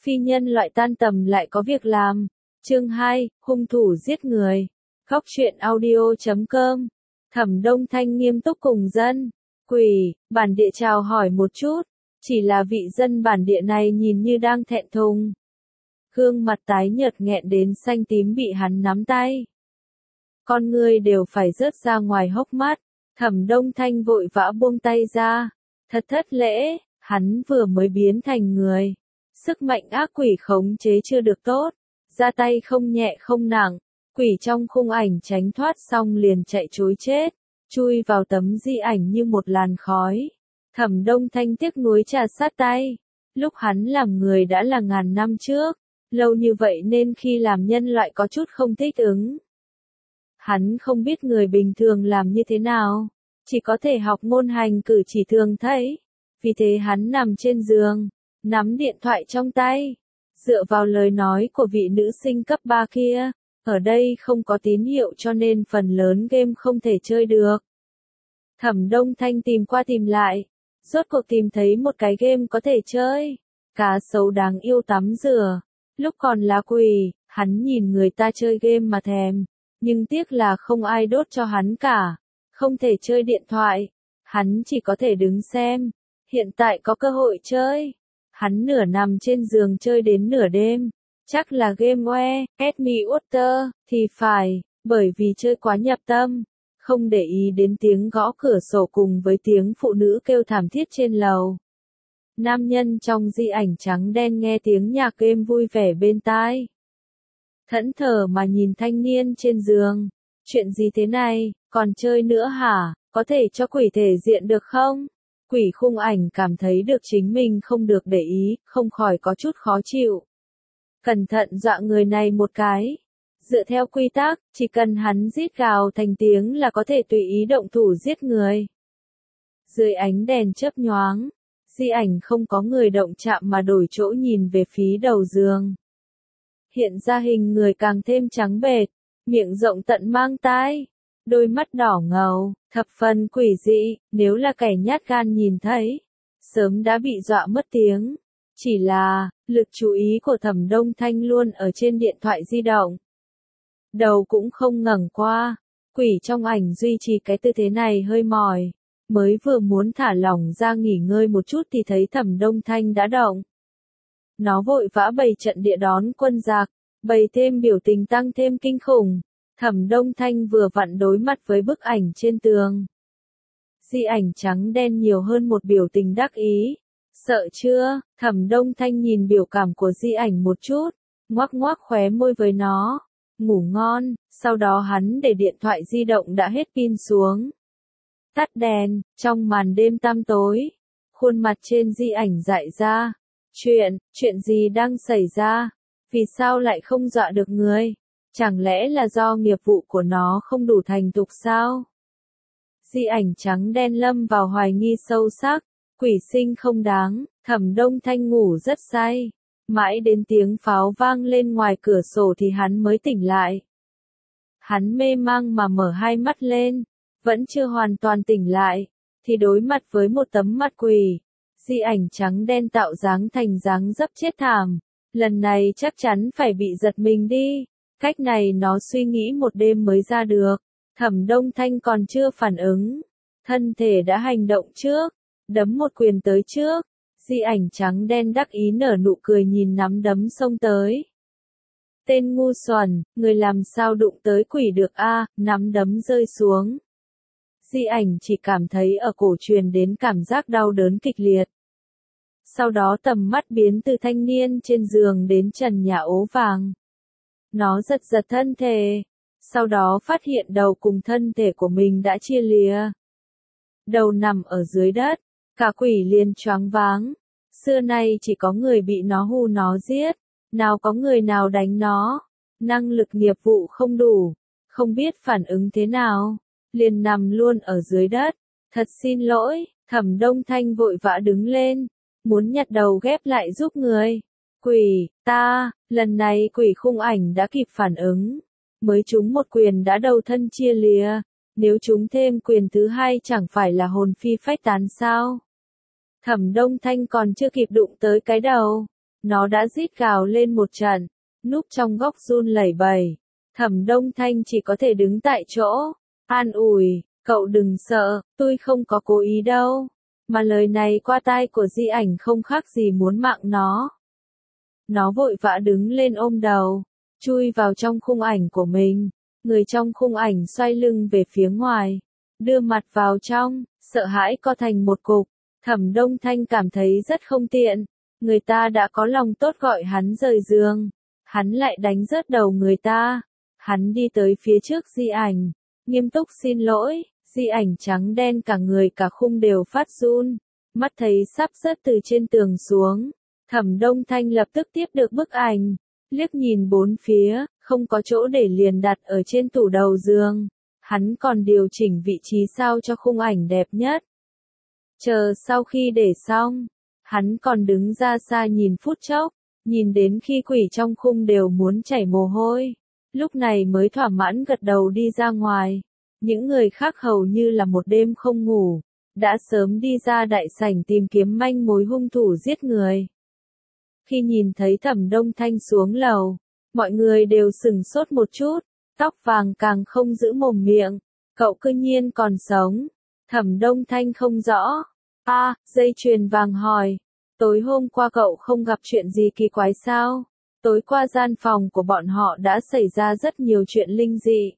Phi nhân loại tan tầm lại có việc làm. Chương 2, hung thủ giết người. Góc truyện audio.com. Thẩm Đông Thanh nghiêm túc cùng dân. Quỷ, bản địa chào hỏi một chút. Chỉ là vị dân bản địa này nhìn như đang thẹn thùng. Gương mặt tái nhợt nghẹn đến xanh tím bị hắn nắm tay. Con người đều phải rớt ra ngoài hốc mắt. Thẩm Đông Thanh vội vã buông tay ra. Thật thất lễ, hắn vừa mới biến thành người. Sức mạnh ác quỷ khống chế chưa được tốt. Ra tay không nhẹ không nặng. Quỷ trong khung ảnh tránh thoát xong liền chạy trối chết. Chui vào tấm di ảnh như một làn khói. Thẩm Đông Thanh tiếc nuối trà sát tay. Lúc hắn làm người đã là ngàn năm trước. Lâu như vậy nên khi làm nhân loại có chút không thích ứng. Hắn không biết người bình thường làm như thế nào. Chỉ có thể học ngôn hành cử chỉ thường thấy. Vì thế hắn nằm trên giường. Nắm điện thoại trong tay. Dựa vào lời nói của vị nữ sinh cấp 3 kia. Ở đây không có tín hiệu cho nên phần lớn game không thể chơi được. Thẩm Đông Thanh tìm qua tìm lại. Rốt cuộc tìm thấy một cái game có thể chơi. Cá sấu đáng yêu tắm rửa. Lúc còn là quỷ, hắn nhìn người ta chơi game mà thèm. Nhưng tiếc là không ai đốt cho hắn cả. Không thể chơi điện thoại. Hắn chỉ có thể đứng xem. Hiện tại có cơ hội chơi. Hắn nửa nằm trên giường chơi đến nửa đêm. Chắc là game Where, Get Me Water, thì phải, bởi vì chơi quá nhập tâm. Không để ý đến tiếng gõ cửa sổ cùng với tiếng phụ nữ kêu thảm thiết trên lầu. Nam nhân trong di ảnh trắng đen nghe tiếng nhạc game vui vẻ bên tai. Thẫn thờ mà nhìn thanh niên trên giường. Chuyện gì thế này, còn chơi nữa hả, có thể cho quỷ thể diện được không? Quỷ khung ảnh cảm thấy được chính mình không được để ý, không khỏi có chút khó chịu. Cẩn thận dọa người này một cái. Dựa theo quy tắc, chỉ cần hắn rít gào thành tiếng là có thể tùy ý động thủ giết người. Dưới ánh đèn chớp nhoáng, di ảnh không có người động chạm mà đổi chỗ nhìn về phía đầu giường. Hiện ra hình người càng thêm trắng bệch, miệng rộng tận mang tai, đôi mắt đỏ ngầu, thập phần quỷ dị, nếu là kẻ nhát gan nhìn thấy, sớm đã bị dọa mất tiếng. Chỉ là, lực chú ý của Thẩm Đông Thanh luôn ở trên điện thoại di động. Đầu cũng không ngẩng qua, quỷ trong ảnh duy trì cái tư thế này hơi mỏi. Mới vừa muốn thả lỏng ra nghỉ ngơi một chút thì thấy Thẩm Đông Thanh đã động. Nó vội vã bày trận địa đón quân giặc, bày thêm biểu tình tăng thêm kinh khủng. Thẩm Đông Thanh vừa vặn đối mặt với bức ảnh trên tường. Di ảnh trắng đen nhiều hơn một biểu tình đắc ý. Sợ chưa? Thẩm Đông Thanh nhìn biểu cảm của di ảnh một chút, ngoác ngoác khóe môi với nó. Ngủ ngon, sau đó hắn để điện thoại di động đã hết pin xuống. Tắt đèn, trong màn đêm tăm tối, khuôn mặt trên di ảnh dại ra. Chuyện gì đang xảy ra? Vì sao lại không dọa được người? Chẳng lẽ là do nghiệp vụ của nó không đủ thành thục sao? Di ảnh trắng đen lâm vào hoài nghi sâu sắc. Quỷ sinh không đáng, Thẩm Đông Thanh ngủ rất say. Mãi đến tiếng pháo vang lên ngoài cửa sổ thì hắn mới tỉnh lại. Hắn mê mang mà mở hai mắt lên, vẫn chưa hoàn toàn tỉnh lại, thì đối mặt với một tấm mặt quỷ. Di ảnh trắng đen tạo dáng thành dáng dấp chết thảm. Lần này chắc chắn phải bị giật mình đi. Cách này nó suy nghĩ một đêm mới ra được. Thẩm Đông Thanh còn chưa phản ứng. Thân thể đã hành động trước. Đấm một quyền tới trước. Di ảnh trắng đen đắc ý nở nụ cười nhìn nắm đấm xông tới. Tên ngu xuẩn, người làm sao đụng tới quỷ được a? Nắm đấm rơi xuống. Di ảnh chỉ cảm thấy ở cổ truyền đến cảm giác đau đớn kịch liệt. Sau đó tầm mắt biến từ thanh niên trên giường đến trần nhà ố vàng. Nó giật giật thân thể. Sau đó phát hiện đầu cùng thân thể của mình đã chia lìa. Đầu nằm ở dưới đất. Cả quỷ liền choáng váng. Xưa nay chỉ có người bị nó hù nó giết. Nào có người nào đánh nó. Năng lực nghiệp vụ không đủ. Không biết phản ứng thế nào. Liền nằm luôn ở dưới đất. Thật xin lỗi. Thẩm Đông Thanh vội vã đứng lên. Muốn nhặt đầu ghép lại giúp người. Quỷ, lần này quỷ khung ảnh đã kịp phản ứng. Mới trúng một quyền đã đầu thân chia lìa. Nếu trúng thêm quyền thứ hai chẳng phải là hồn phi phách tán sao? Thẩm Đông Thanh còn chưa kịp đụng tới cái đầu. Nó đã rít gào lên một trận, núp trong góc run lẩy bẩy. Thẩm Đông Thanh chỉ có thể đứng tại chỗ, an ủi, cậu đừng sợ, tôi không có cố ý đâu. Mà lời này qua tai của Di Ảnh không khác gì muốn mạng nó. Nó vội vã đứng lên ôm đầu, chui vào trong khung ảnh của mình. Người trong khung ảnh xoay lưng về phía ngoài, đưa mặt vào trong, sợ hãi co thành một cục. Thẩm Đông Thanh cảm thấy rất không tiện. Người ta đã có lòng tốt gọi hắn rời giường, hắn lại đánh rớt đầu người ta. Hắn đi tới phía trước Di Ảnh, nghiêm túc xin lỗi. Di Ảnh trắng đen cả người cả khung đều phát run, mắt thấy sắp rớt từ trên tường xuống. Thẩm Đông Thanh lập tức tiếp được bức ảnh, liếc nhìn bốn phía, không có chỗ để liền đặt ở trên tủ đầu giường. Hắn còn điều chỉnh vị trí sao cho khung ảnh đẹp nhất. Chờ sau khi để xong, hắn còn đứng ra xa nhìn phút chốc, nhìn đến khi quỷ trong khung đều muốn chảy mồ hôi. Lúc này mới thỏa mãn gật đầu đi ra ngoài. Những người khác hầu như là một đêm không ngủ, đã sớm đi ra đại sảnh tìm kiếm manh mối hung thủ giết người. Khi nhìn thấy Thẩm Đông Thanh xuống lầu, mọi người đều sửng sốt một chút, tóc vàng càng không giữ mồm miệng. Cậu cư nhiên còn sống. Thẩm Đông Thanh không rõ. Dây chuyền vàng hỏi. Tối hôm qua cậu không gặp chuyện gì kỳ quái sao? Tối qua gian phòng của bọn họ đã xảy ra rất nhiều chuyện linh dị.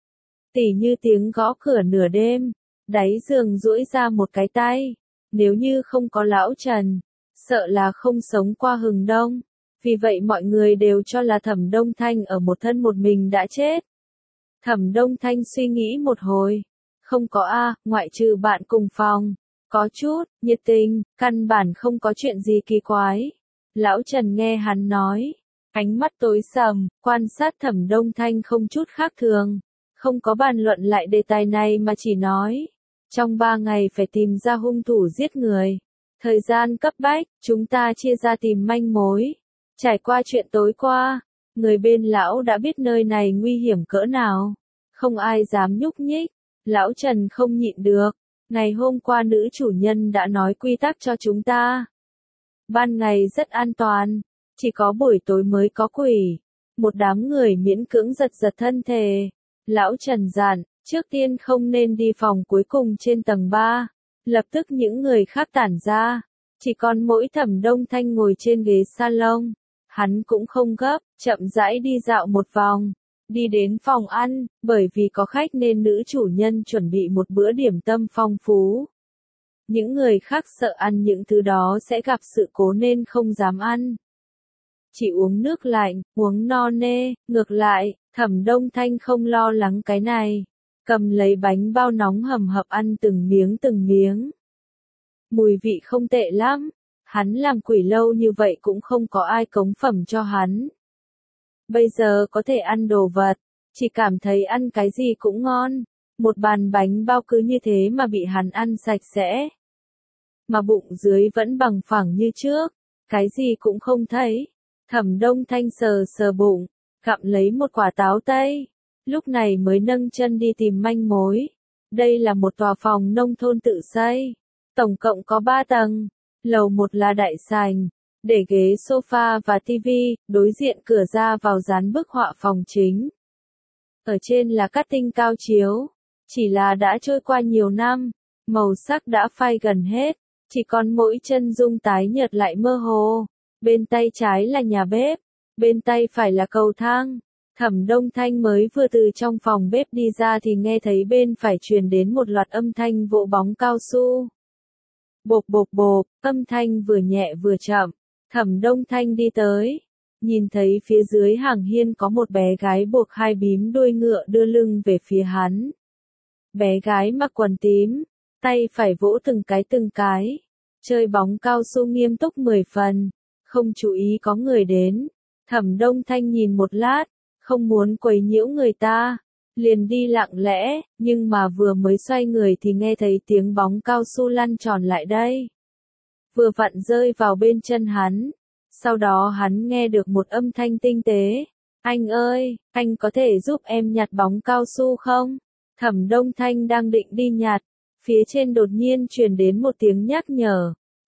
Tỉ như tiếng gõ cửa nửa đêm, đáy giường duỗi ra một cái tay. Nếu như không có lão Trần, sợ là không sống qua hừng đông. Vì vậy mọi người đều cho là Thẩm Đông Thanh ở một thân một mình đã chết. Thẩm Đông Thanh suy nghĩ một hồi. Không có ngoại trừ bạn cùng phòng. Có chút, nhiệt tình, căn bản không có chuyện gì kỳ quái. Lão Trần nghe hắn nói. Ánh mắt tối sầm, quan sát Thẩm Đông Thanh không chút khác thường. Không có bàn luận lại đề tài này mà chỉ nói. Trong 3 ngày phải tìm ra hung thủ giết người. Thời gian cấp bách, chúng ta chia ra tìm manh mối. Trải qua chuyện tối qua, người bên lão đã biết nơi này nguy hiểm cỡ nào. Không ai dám nhúc nhích. Lão Trần không nhịn được. Ngày hôm qua nữ chủ nhân đã nói quy tắc cho chúng ta. Ban ngày rất an toàn, chỉ có buổi tối mới có quỷ. Một đám người miễn cưỡng giật giật thân thể. Lão Trần dặn, trước tiên không nên đi phòng cuối cùng trên tầng 3. Lập tức những người khác tản ra. Chỉ còn mỗi Thẩm Đông Thanh ngồi trên ghế salon. Hắn cũng không gấp, chậm rãi đi dạo một vòng. Đi đến phòng ăn, bởi vì có khách nên nữ chủ nhân chuẩn bị một bữa điểm tâm phong phú. Những người khác sợ ăn những thứ đó sẽ gặp sự cố nên không dám ăn. Chỉ uống nước lạnh, uống no nê, ngược lại, Thẩm Đông Thanh không lo lắng cái này. Cầm lấy bánh bao nóng hầm hập ăn từng miếng từng miếng. Mùi vị không tệ lắm, hắn làm quỷ lâu như vậy cũng không có ai cống phẩm cho hắn. Bây giờ có thể ăn đồ vật, chỉ cảm thấy ăn cái gì cũng ngon. Một bàn bánh bao cứ như thế mà bị hắn ăn sạch sẽ. Mà bụng dưới vẫn bằng phẳng như trước, cái gì cũng không thấy. Thẩm Đông Thanh sờ sờ bụng, gặm lấy một quả táo tây. Lúc này mới nâng chân đi tìm manh mối. Đây là một tòa phòng nông thôn tự xây. Tổng cộng có 3 tầng. Lầu 1 là đại sảnh, để ghế sofa và tivi, đối diện cửa ra vào dán bức họa phòng chính. Ở trên là cát tinh cao chiếu. Chỉ là đã trôi qua nhiều năm, màu sắc đã phai gần hết. Chỉ còn mỗi chân dung tái nhợt lại mơ hồ. Bên tay trái là nhà bếp, bên tay phải là cầu thang. Thẩm Đông Thanh mới vừa từ trong phòng bếp đi ra thì nghe thấy bên phải truyền đến một loạt âm thanh vỗ bóng cao su. Bộp bộp bộp, âm thanh vừa nhẹ vừa chậm. Thẩm Đông Thanh đi tới, nhìn thấy phía dưới hàng hiên có một bé gái buộc 2 bím đuôi ngựa đưa lưng về phía hắn. Bé gái mặc quần tím, tay phải vỗ từng cái. Chơi bóng cao su nghiêm túc 10 phần, không chú ý có người đến. Thẩm Đông Thanh nhìn một lát, không muốn quấy nhiễu người ta, liền đi lặng lẽ, nhưng mà vừa mới xoay người thì nghe thấy tiếng bóng cao su lăn tròn lại đây. Vừa vặn rơi vào bên chân hắn. Sau đó hắn nghe được một âm thanh tinh tế. Anh ơi, anh có thể giúp em nhặt bóng cao su không? Thẩm Đông Thanh đang định đi nhặt. Phía trên đột nhiên truyền đến một tiếng nhắc nhở.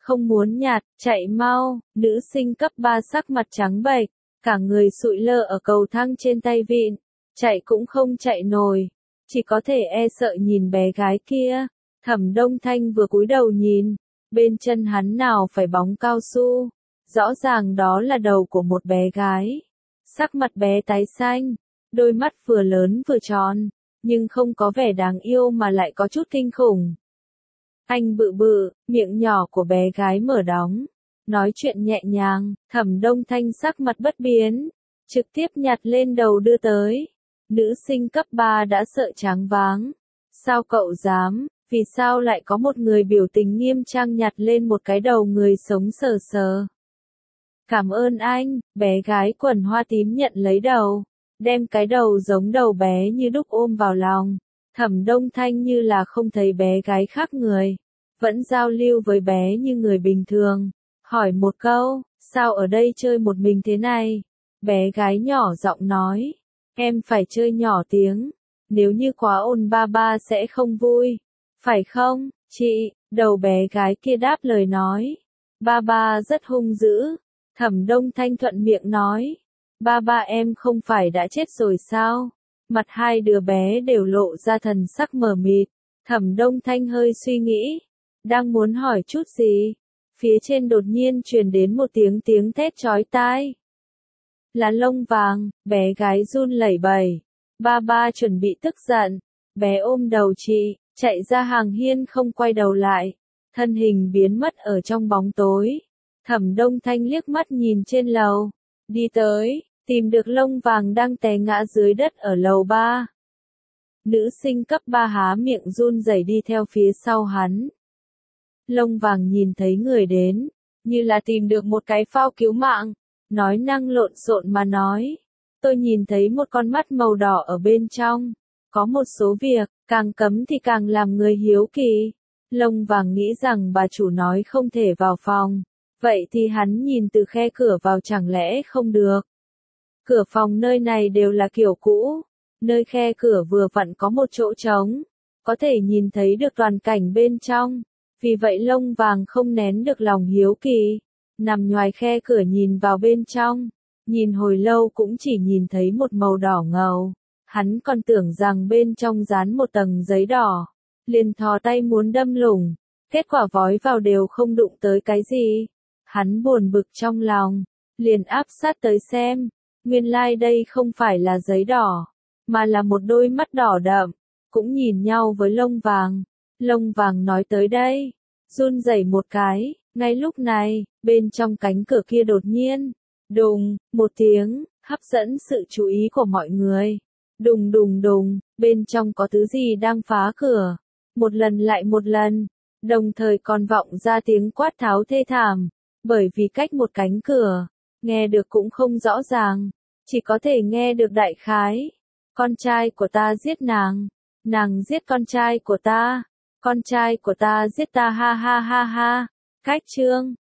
không muốn nhặt, chạy mau, nữ sinh cấp 3 sắc mặt trắng bệch, cả người sụi lơ ở cầu thang trên tay vịn, chạy cũng không chạy nổi, chỉ có thể e sợ nhìn bé gái kia. Thẩm Đông Thanh vừa cúi đầu nhìn, bên chân hắn nào phải bóng cao su, rõ ràng đó là đầu của một bé gái. Sắc mặt bé tái xanh, đôi mắt vừa lớn vừa tròn, nhưng không có vẻ đáng yêu mà lại có chút kinh khủng. Anh bự bự, miệng nhỏ của bé gái mở đóng, nói chuyện nhẹ nhàng, Thẩm Đông Thanh sắc mặt bất biến, trực tiếp nhặt lên đầu đưa tới. Nữ sinh cấp 3 đã sợ choáng váng. Sao cậu dám, vì sao lại có một người biểu tình nghiêm trang nhặt lên một cái đầu người sống sờ sờ? Cảm ơn anh, bé gái quần hoa tím nhận lấy đầu, đem cái đầu giống đầu bé như đúc ôm vào lòng. Thẩm Đông Thanh như là không thấy bé gái khác người, vẫn giao lưu với bé như người bình thường, hỏi một câu, sao ở đây chơi một mình thế này? Bé gái nhỏ giọng nói, em phải chơi nhỏ tiếng, nếu như quá ồn ba ba sẽ không vui, phải không, chị? Đầu bé gái kia đáp lời nói, ba ba rất hung dữ. Thẩm Đông Thanh thuận miệng nói, ba ba em không phải đã chết rồi sao? Mặt hai đứa bé đều lộ ra thần sắc mờ mịt. Thẩm Đông Thanh hơi suy nghĩ, đang muốn hỏi chút gì, phía trên đột nhiên truyền đến một tiếng thét chói tai. Là Lông Vàng, bé gái run lẩy bẩy. Ba ba chuẩn bị tức giận, bé ôm đầu chị, chạy ra hàng hiên không quay đầu lại, thân hình biến mất ở trong bóng tối. Thẩm Đông Thanh liếc mắt nhìn trên lầu, đi tới, tìm được Lông Vàng đang té ngã dưới đất ở lầu 3. Nữ sinh cấp 3 há miệng run rẩy đi theo phía sau hắn. Lông Vàng nhìn thấy người đến, như là tìm được một cái phao cứu mạng, nói năng lộn xộn mà nói, tôi nhìn thấy một con mắt màu đỏ ở bên trong, có một số việc, càng cấm thì càng làm người hiếu kỳ. Lông Vàng nghĩ rằng bà chủ nói không thể vào phòng, vậy thì hắn nhìn từ khe cửa vào chẳng lẽ không được. Cửa phòng nơi này đều là kiểu cũ, nơi khe cửa vừa vặn có một chỗ trống, có thể nhìn thấy được toàn cảnh bên trong, vì vậy Lông Vàng không nén được lòng hiếu kỳ, nằm ngoài khe cửa nhìn vào bên trong, nhìn hồi lâu cũng chỉ nhìn thấy một màu đỏ ngầu, hắn còn tưởng rằng bên trong dán một tầng giấy đỏ, liền thò tay muốn đâm lủng, kết quả vói vào đều không đụng tới cái gì. Hắn buồn bực trong lòng, liền áp sát tới xem, nguyên lai đây không phải là giấy đỏ, mà là một đôi mắt đỏ đậm, cũng nhìn nhau với Lông Vàng. Lông Vàng nói tới đây, run rẩy một cái, ngay lúc này, bên trong cánh cửa kia đột nhiên, đùng, một tiếng, hấp dẫn sự chú ý của mọi người. Đùng đùng đùng, bên trong có thứ gì đang phá cửa, một lần lại một lần, đồng thời còn vọng ra tiếng quát tháo thê thảm. Bởi vì cách một cánh cửa, nghe được cũng không rõ ràng, chỉ có thể nghe được đại khái. Con trai của ta giết nàng giết con trai của ta giết ta ha ha ha ha. Cách chương